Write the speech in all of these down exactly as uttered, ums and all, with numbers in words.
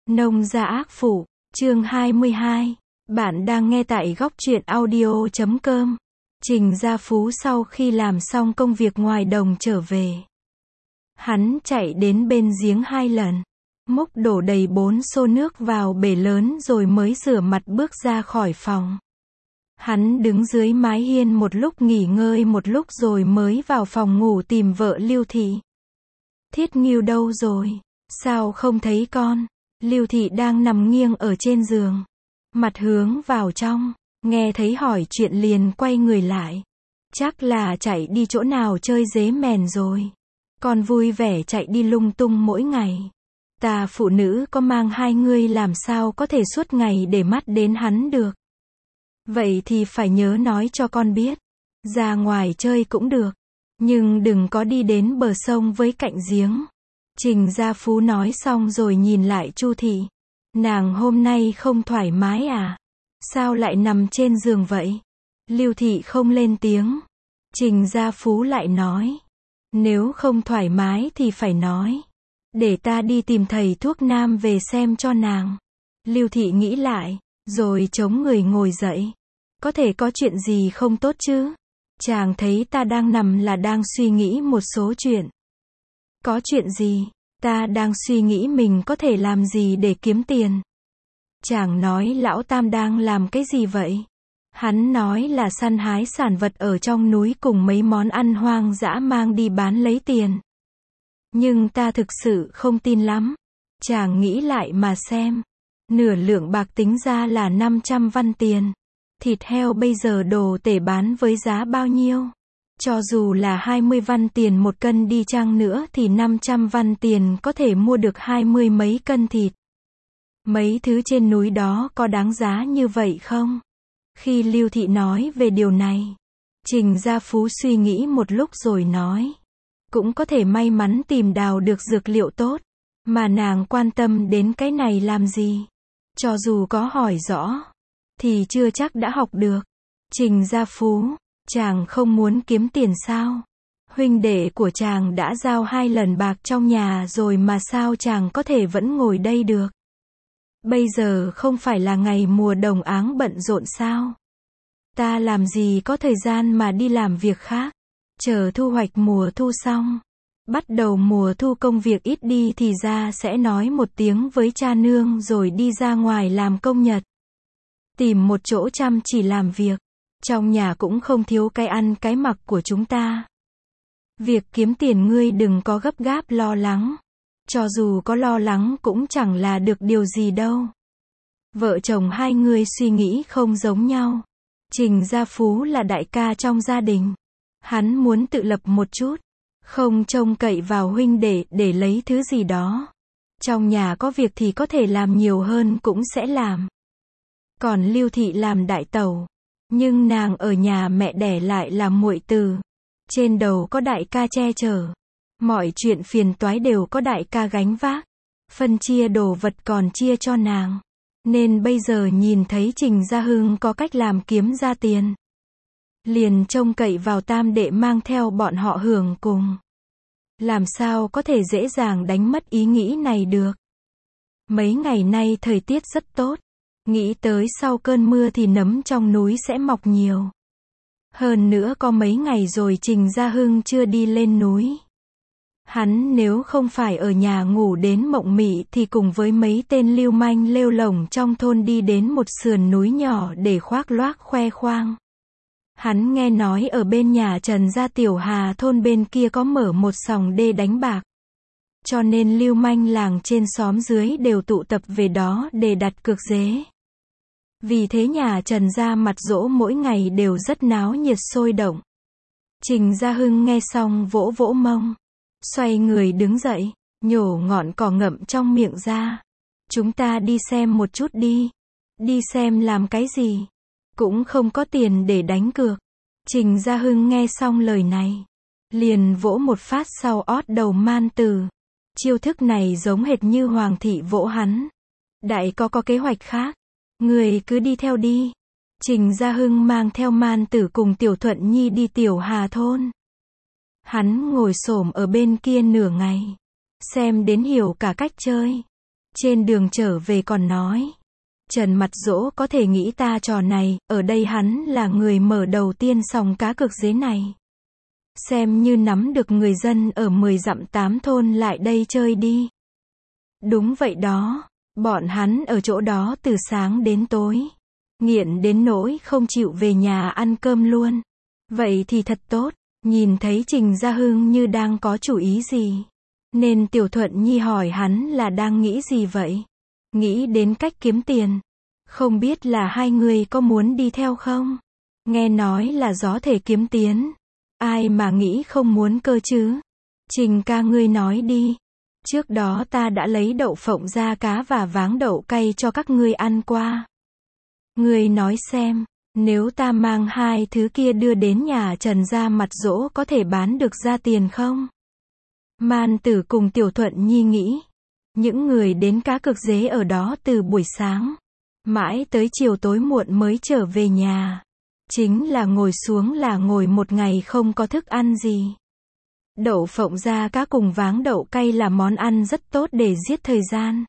Nông gia ác phụ, chương hai mươi hai. Bạn đang nghe tại góc truyện audio chấm com. Trình Gia Phú sau khi làm xong công việc ngoài đồng trở về. Hắn chạy đến bên giếng hai lần, múc đổ đầy bốn xô nước vào bể lớn rồi mới rửa mặt bước ra khỏi phòng. Hắn đứng dưới mái hiên một lúc nghỉ ngơi một lúc rồi mới vào phòng ngủ tìm vợ Lưu Thị. Thiết Ngưu đâu rồi? Sao không thấy con? Lưu Thị đang nằm nghiêng ở trên giường, mặt hướng vào trong, nghe thấy hỏi chuyện liền quay người lại. Chắc là chạy đi chỗ nào chơi dế mèn rồi. Con vui vẻ chạy đi lung tung mỗi ngày. Ta phụ nữ có mang hai ngươi làm sao có thể suốt ngày để mắt đến hắn được. Vậy thì phải nhớ nói cho con biết. Ra ngoài chơi cũng được, nhưng đừng có đi đến bờ sông với cạnh giếng. Trình Gia Phú nói xong rồi nhìn lại Chu Thị. Nàng hôm nay không thoải mái à? Sao lại nằm trên giường vậy? Lưu Thị không lên tiếng. Trình Gia Phú lại nói. Nếu không thoải mái thì phải nói. Để ta đi tìm thầy thuốc nam về xem cho nàng. Lưu Thị nghĩ lại, rồi chống người ngồi dậy. Có thể có chuyện gì không tốt chứ? Chàng thấy ta đang nằm là đang suy nghĩ một số chuyện. Có chuyện gì? Ta đang suy nghĩ mình có thể làm gì để kiếm tiền. Chàng nói lão Tam đang làm cái gì vậy? Hắn nói là săn hái sản vật ở trong núi cùng mấy món ăn hoang dã mang đi bán lấy tiền. Nhưng ta thực sự không tin lắm. Chàng nghĩ lại mà xem. Nửa lượng bạc tính ra là năm trăm văn tiền. Thịt heo bây giờ đồ tể bán với giá bao nhiêu? Cho dù là hai mươi văn tiền một cân đi chăng nữa thì năm trăm văn tiền có thể mua được hai mươi mấy cân thịt. Mấy thứ trên núi đó có đáng giá như vậy không? Khi Lưu Thị nói về điều này, Trình Gia Phú suy nghĩ một lúc rồi nói. Cũng có thể may mắn tìm đào được dược liệu tốt, mà nàng quan tâm đến cái này làm gì? Cho dù có hỏi rõ, thì chưa chắc đã học được. Trình Gia Phú, chàng không muốn kiếm tiền sao? Huynh đệ của chàng đã giao hai lần bạc trong nhà rồi mà sao chàng có thể vẫn ngồi đây được? Bây giờ không phải là ngày mùa đồng áng bận rộn sao? Ta làm gì có thời gian mà đi làm việc khác? Chờ thu hoạch mùa thu xong, bắt đầu mùa thu công việc ít đi thì ra sẽ nói một tiếng với cha nương rồi đi ra ngoài làm công nhật. Tìm một chỗ chăm chỉ làm việc. Trong nhà cũng không thiếu cái ăn cái mặc của chúng ta. Việc kiếm tiền ngươi đừng có gấp gáp lo lắng. Cho dù có lo lắng cũng chẳng là được điều gì đâu. Vợ chồng hai người suy nghĩ không giống nhau. Trình Gia Phú là đại ca trong gia đình. Hắn muốn tự lập một chút. Không trông cậy vào huynh đệ để lấy thứ gì đó. Trong nhà có việc thì có thể làm nhiều hơn cũng sẽ làm. Còn Lưu Thị làm đại tẩu. Nhưng nàng ở nhà mẹ đẻ lại là muội từ. Trên đầu có đại ca che chở. Mọi chuyện phiền toái đều có đại ca gánh vác. Phân chia đồ vật còn chia cho nàng. Nên bây giờ nhìn thấy Trình Gia Hưng có cách làm kiếm ra tiền. Liền trông cậy vào tam đệ mang theo bọn họ hưởng cùng. Làm sao có thể dễ dàng đánh mất ý nghĩ này được. Mấy ngày nay thời tiết rất tốt. Nghĩ tới sau cơn mưa thì nấm trong núi sẽ mọc nhiều. Hơn nữa có mấy ngày rồi Trình Gia Hưng chưa đi lên núi. Hắn nếu không phải ở nhà ngủ đến mộng mị thì cùng với mấy tên lưu manh lêu lổng trong thôn đi đến một sườn núi nhỏ để khoác loác khoe khoang. Hắn nghe nói ở bên nhà Trần Gia Tiểu Hà thôn bên kia có mở một sòng đê đánh bạc. Cho nên lưu manh làng trên xóm dưới đều tụ tập về đó để đặt cược dế. Vì thế nhà Trần Gia mặt dỗ mỗi ngày đều rất náo nhiệt sôi động. Trình Gia Hưng nghe xong vỗ vỗ mông. Xoay người đứng dậy, nhổ ngọn cỏ ngậm trong miệng ra. Chúng ta đi xem một chút đi. Đi xem làm cái gì? Cũng không có tiền để đánh cược. Trình Gia Hưng nghe xong lời này. Liền vỗ một phát sau ót đầu man tử. Chiêu thức này giống hệt như Hoàng thị vỗ hắn. Đại có có kế hoạch khác. Người cứ đi theo đi. Trình Gia Hưng mang theo man tử cùng Tiểu Thuận Nhi đi Tiểu Hà thôn. Hắn ngồi xổm ở bên kia nửa ngày. Xem đến hiểu cả cách chơi. Trên đường trở về còn nói. Trần Mặt Dỗ có thể nghĩ ta trò này, ở đây hắn là người mở đầu tiên sòng cá cược dế này. Xem như nắm được người dân ở mười dặm tám thôn lại đây chơi đi. Đúng vậy đó, bọn hắn ở chỗ đó từ sáng đến tối. Nghiện đến nỗi không chịu về nhà ăn cơm luôn. Vậy thì thật tốt, nhìn thấy Trình Gia Hưng như đang có chủ ý gì. Nên Tiểu Thuận Nhi hỏi hắn là đang nghĩ gì vậy? Nghĩ đến cách kiếm tiền. Không biết là hai người có muốn đi theo không? Nghe nói là gió thể kiếm tiền. Ai mà nghĩ không muốn cơ chứ? Trình ca ngươi nói đi. Trước đó ta đã lấy đậu phộng da cá và váng đậu cay cho các ngươi ăn qua. Ngươi nói xem, nếu ta mang hai thứ kia đưa đến nhà Trần Gia Mặt Dỗ có thể bán được ra tiền không? Man Tử cùng Tiểu Thuận Nhi nghĩ. Những người đến cá cược dế ở đó từ buổi sáng, mãi tới chiều tối muộn mới trở về nhà. Chính là ngồi xuống là ngồi một ngày không có thức ăn gì. Đậu phộng da cá cùng váng đậu cay là món ăn rất tốt để giết thời gian.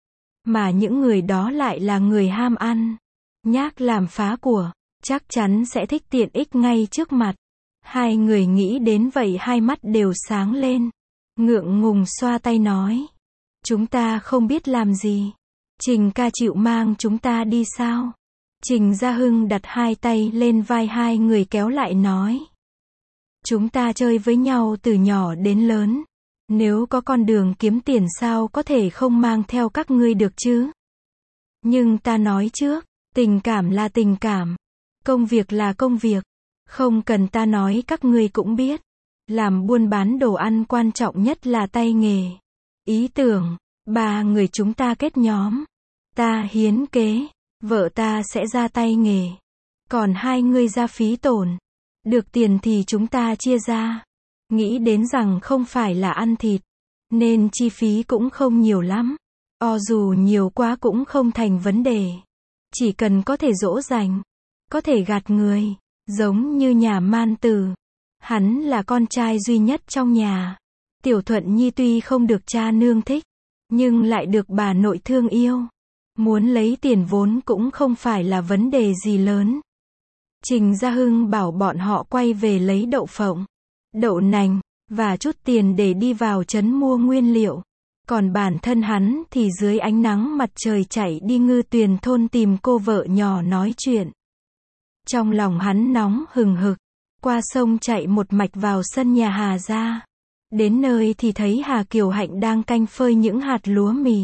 Mà những người đó lại là người ham ăn, nhác làm phá của, chắc chắn sẽ thích tiện ích ngay trước mặt. Hai người nghĩ đến vậy hai mắt đều sáng lên. Ngượng ngùng xoa tay nói. Chúng ta không biết làm gì. Trình ca chịu mang chúng ta đi sao? Trình Gia Hưng đặt hai tay lên vai hai người kéo lại nói. Chúng ta chơi với nhau từ nhỏ đến lớn. Nếu có con đường kiếm tiền sao có thể không mang theo các ngươi được chứ? Nhưng ta nói trước, tình cảm là tình cảm. Công việc là công việc. Không cần ta nói các ngươi cũng biết. Làm buôn bán đồ ăn quan trọng nhất là tay nghề. Ý tưởng, ba người chúng ta kết nhóm. Ta hiến kế, vợ ta sẽ ra tay nghề. Còn hai người ra phí tổn. Được tiền thì chúng ta chia ra. Nghĩ đến rằng không phải là ăn thịt, nên chi phí cũng không nhiều lắm. O dù nhiều quá cũng không thành vấn đề. Chỉ cần có thể dỗ dành, có thể gạt người, giống như nhà Man Tử. Hắn là con trai duy nhất trong nhà. Tiểu Thuận Nhi tuy không được cha nương thích, nhưng lại được bà nội thương yêu. Muốn lấy tiền vốn cũng không phải là vấn đề gì lớn. Trình Gia Hưng bảo bọn họ quay về lấy đậu phộng, đậu nành, và chút tiền để đi vào trấn mua nguyên liệu. Còn bản thân hắn thì dưới ánh nắng mặt trời chạy đi Ngư Tuyền thôn tìm cô vợ nhỏ nói chuyện. Trong lòng hắn nóng hừng hực, qua sông chạy một mạch vào sân nhà Hà gia. Đến nơi thì thấy Hà Kiều Hạnh đang canh phơi những hạt lúa mì.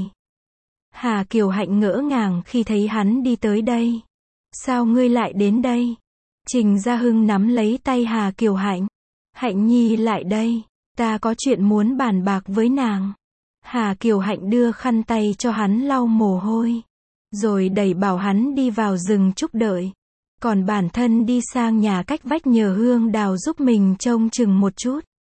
Hà Kiều Hạnh ngỡ ngàng khi thấy hắn đi tới đây. Sao ngươi lại đến đây? Trình Gia Hưng nắm lấy tay Hà Kiều Hạnh. Hạnh Nhi lại đây, ta có chuyện muốn bàn bạc với nàng. Hà Kiều Hạnh đưa khăn tay cho hắn lau mồ hôi, rồi đẩy bảo hắn đi vào rừng trúc đợi. Còn bản thân đi sang nhà cách vách nhờ Hương Đào giúp mình trông chừng một chút.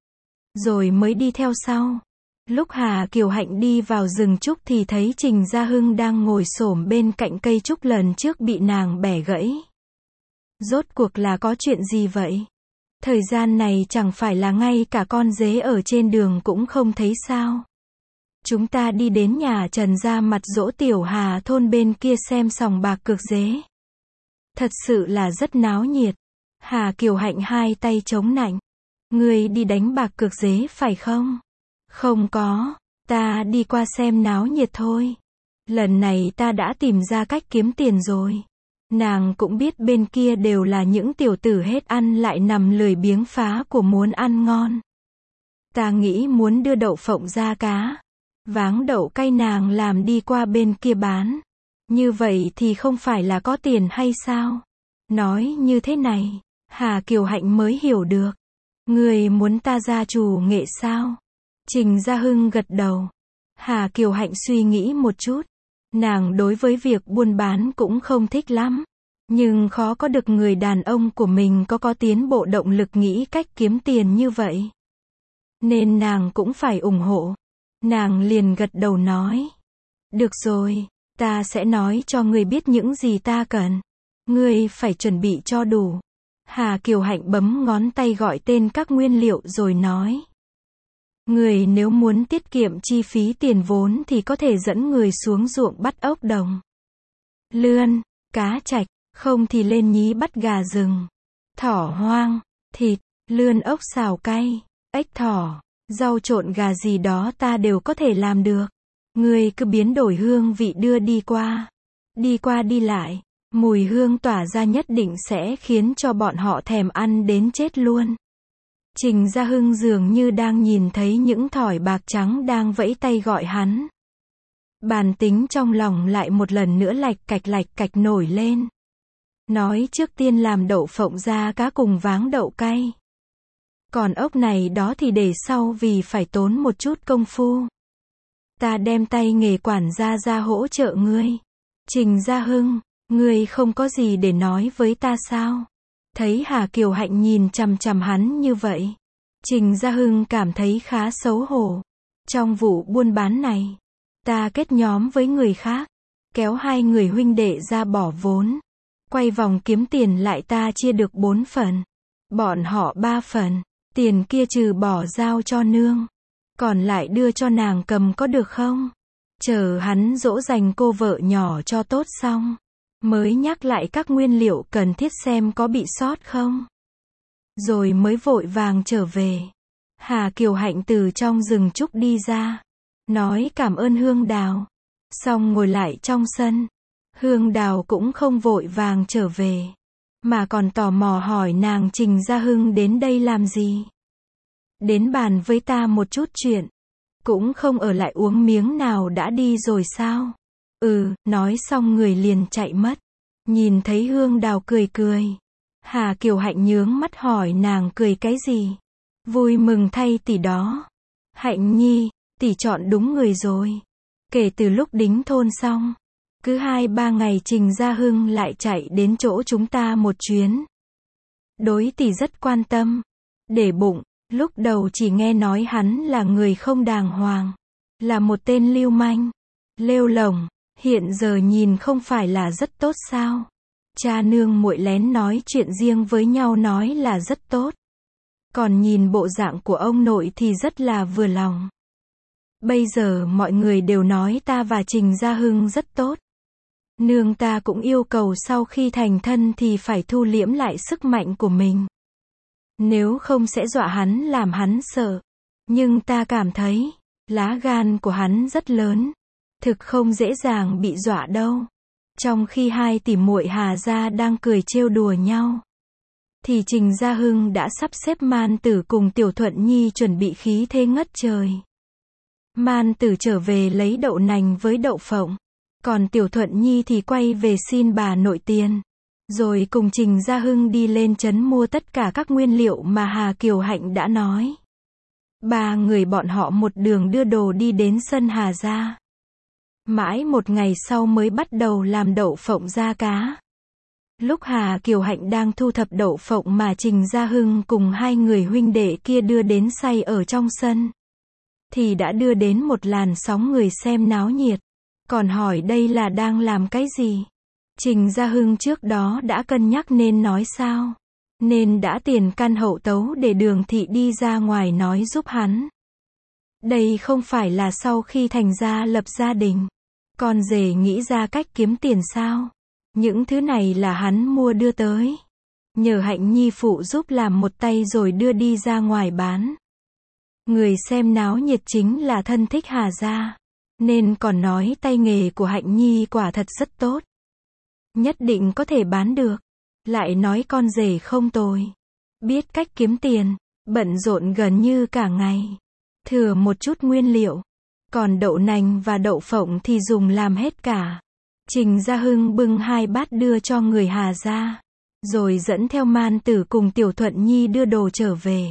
Rồi mới đi theo sau. Lúc Hà Kiều Hạnh đi vào rừng trúc thì thấy Trình Gia Hưng đang ngồi xổm bên cạnh cây trúc lần trước bị nàng bẻ gãy. Rốt cuộc là có chuyện gì vậy? Thời gian này chẳng phải là ngay cả con dế ở trên đường cũng không thấy sao? Chúng ta đi đến nhà Trần Gia Mặt Dỗ Tiểu Hà thôn bên kia xem sòng bạc cược dế. Thật sự là rất náo nhiệt. Hà Kiều Hạnh hai tay chống nạnh. Ngươi đi đánh bạc cược dế phải không? Không có, ta đi qua xem náo nhiệt thôi. Lần này ta đã tìm ra cách kiếm tiền rồi. Nàng cũng biết bên kia đều là những tiểu tử hết ăn lại nằm lười biếng phá của muốn ăn ngon. Ta nghĩ muốn đưa đậu phộng da cá, váng đậu cay nàng làm đi qua bên kia bán. Như vậy thì không phải là có tiền hay sao? Nói như thế này, Hà Kiều Hạnh mới hiểu được. Người muốn ta gia chủ nghệ sao? Trình Gia Hưng gật đầu. Hà Kiều Hạnh suy nghĩ một chút. Nàng đối với việc buôn bán cũng không thích lắm. Nhưng khó có được người đàn ông của mình có có tiến bộ động lực nghĩ cách kiếm tiền như vậy. Nên nàng cũng phải ủng hộ. Nàng liền gật đầu nói. Được rồi, ta sẽ nói cho ngươi biết những gì ta cần. Ngươi phải chuẩn bị cho đủ. Hà Kiều Hạnh bấm ngón tay gọi tên các nguyên liệu rồi nói. Người nếu muốn tiết kiệm chi phí tiền vốn thì có thể dẫn người xuống ruộng bắt ốc đồng, lươn, cá trạch, không thì lên nhí bắt gà rừng, thỏ hoang, thịt, lươn ốc xào cay, ếch thỏ, rau trộn gà gì đó ta đều có thể làm được. Người cứ biến đổi hương vị đưa đi qua, đi qua đi lại, mùi hương tỏa ra nhất định sẽ khiến cho bọn họ thèm ăn đến chết luôn. Trình Gia Hưng dường như đang nhìn thấy những thỏi bạc trắng đang vẫy tay gọi hắn. Bản tính trong lòng lại một lần nữa lạch cạch lạch cạch nổi lên. Nói trước tiên làm đậu phộng da cá cùng váng đậu cay. Còn ốc này đó thì để sau vì phải tốn một chút công phu. Ta đem tay nghề quản gia ra hỗ trợ ngươi. Trình Gia Hưng, ngươi không có gì để nói với ta sao? Thấy Hà Kiều Hạnh nhìn chằm chằm hắn như vậy, Trình Gia Hưng cảm thấy khá xấu hổ. Trong vụ buôn bán này, ta kết nhóm với người khác, kéo hai người huynh đệ ra bỏ vốn, quay vòng kiếm tiền lại ta chia được bốn phần, bọn họ ba phần, tiền kia trừ bỏ giao cho nương, còn lại đưa cho nàng cầm có được không? Chờ hắn dỗ dành cô vợ nhỏ cho tốt xong, mới nhắc lại các nguyên liệu cần thiết xem có bị sót không. Rồi mới vội vàng trở về. Hà Kiều Hạnh từ trong rừng trúc đi ra, nói cảm ơn Hương Đào, xong ngồi lại trong sân. Hương Đào cũng không vội vàng trở về, mà còn tò mò hỏi nàng Trình Gia Hưng đến đây làm gì. Đến bàn với ta một chút chuyện, cũng không ở lại uống miếng nào đã đi rồi sao? Ừ, nói xong người liền chạy mất. Nhìn thấy Hương Đào cười cười, Hà Kiều Hạnh nhướng mắt hỏi nàng cười cái gì? Vui mừng thay tỷ đó. Hạnh nhi, tỷ chọn đúng người rồi. Kể từ lúc đính thôn xong, cứ hai ba ngày Trình Gia Hưng lại chạy đến chỗ chúng ta một chuyến. Đối tỷ rất quan tâm, để bụng, lúc đầu chỉ nghe nói hắn là người không đàng hoàng, là một tên lưu manh, lêu lổng, hiện giờ nhìn không phải là rất tốt sao? Cha nương muội lén nói chuyện riêng với nhau nói là rất tốt. Còn nhìn bộ dạng của ông nội thì rất là vừa lòng. Bây giờ mọi người đều nói ta và Trình Gia Hưng rất tốt. Nương ta cũng yêu cầu sau khi thành thân thì phải thu liễm lại sức mạnh của mình. Nếu không sẽ dọa hắn làm hắn sợ. Nhưng ta cảm thấy, lá gan của hắn rất lớn. Thực không dễ dàng bị dọa đâu. Trong khi hai tỷ muội Hà gia đang cười trêu đùa nhau, thì Trình Gia Hưng đã sắp xếp Man Tử cùng Tiểu Thuận Nhi chuẩn bị khí thế ngất trời. Man Tử trở về lấy đậu nành với đậu phộng, còn Tiểu Thuận Nhi thì quay về xin bà nội tiền, rồi cùng Trình Gia Hưng đi lên trấn mua tất cả các nguyên liệu mà Hà Kiều Hạnh đã nói. Ba người bọn họ một đường đưa đồ đi đến sân Hà gia. Mãi một ngày sau mới bắt đầu làm đậu phộng da cá. Lúc Hà Kiều Hạnh đang thu thập đậu phộng mà Trình Gia Hưng cùng hai người huynh đệ kia đưa đến xay ở trong sân, thì đã đưa đến một làn sóng người xem náo nhiệt. Còn hỏi đây là đang làm cái gì? Trình Gia Hưng trước đó đã cân nhắc nên nói sao, nên đã tiền căn hậu tấu để Đường Thị đi ra ngoài nói giúp hắn. Đây không phải là sau khi thành gia lập gia đình, con rể nghĩ ra cách kiếm tiền sao? Những thứ này là hắn mua đưa tới, nhờ Hạnh nhi phụ giúp làm một tay rồi đưa đi ra ngoài bán. Người xem náo nhiệt chính là thân thích Hà gia, nên còn nói tay nghề của Hạnh nhi quả thật rất tốt, nhất định có thể bán được. Lại nói con rể không tồi, biết cách kiếm tiền, bận rộn gần như cả ngày, thừa một chút nguyên liệu, còn đậu nành và đậu phộng thì dùng làm hết cả. Trình Gia Hưng bưng hai bát đưa cho người Hà gia, rồi dẫn theo Man Tử cùng Tiểu Thuận Nhi đưa đồ trở về.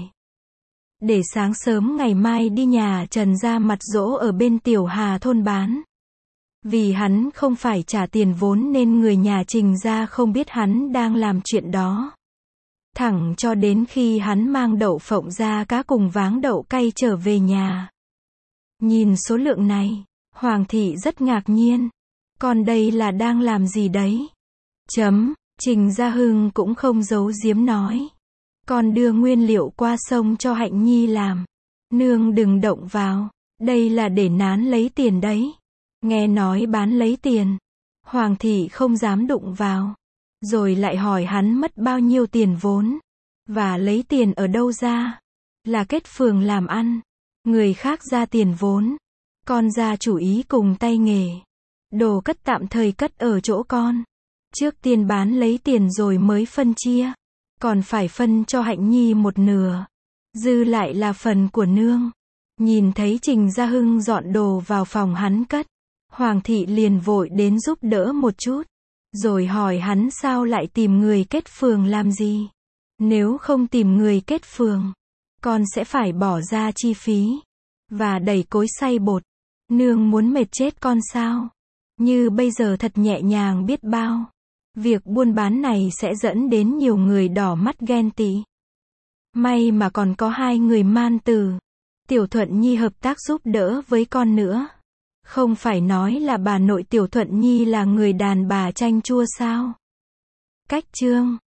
Để sáng sớm ngày mai đi nhà Trần ra mặt dỗ ở bên Tiểu Hà thôn bán. Vì hắn không phải trả tiền vốn nên người nhà Trình gia không biết hắn đang làm chuyện đó. Thẳng cho đến khi hắn mang đậu phộng da cá cùng váng đậu cay trở về nhà. Nhìn số lượng này, Hoàng thị rất ngạc nhiên. Còn đây là đang làm gì đấy? Chấm, Trình Gia Hưng cũng không giấu giếm nói. Con đưa nguyên liệu qua sông cho Hạnh nhi làm. Nương đừng động vào, đây là để nán lấy tiền đấy. Nghe nói bán lấy tiền, Hoàng thị không dám đụng vào. Rồi lại hỏi hắn mất bao nhiêu tiền vốn, và lấy tiền ở đâu ra. Là kết phường làm ăn, người khác ra tiền vốn, con ra chủ ý cùng tay nghề. Đồ cất tạm thời cất ở chỗ con. Trước tiên bán lấy tiền rồi mới phân chia. Còn phải phân cho Hạnh Nhi một nửa. Dư lại là phần của nương. Nhìn thấy Trình Gia Hưng dọn đồ vào phòng hắn cất, Hoàng thị liền vội đến giúp đỡ một chút. Rồi hỏi hắn sao lại tìm người kết phường làm gì. Nếu không tìm người kết phường, con sẽ phải bỏ ra chi phí. Và đẩy cối xay bột. Nương muốn mệt chết con sao? Như bây giờ thật nhẹ nhàng biết bao. Việc buôn bán này sẽ dẫn đến nhiều người đỏ mắt ghen tị. May mà còn có hai người man tử. Tiểu Thuận Nhi hợp tác giúp đỡ với con nữa. Không phải nói là bà nội Tiểu Thuận Nhi là người đàn bà chanh chua sao? Cách chương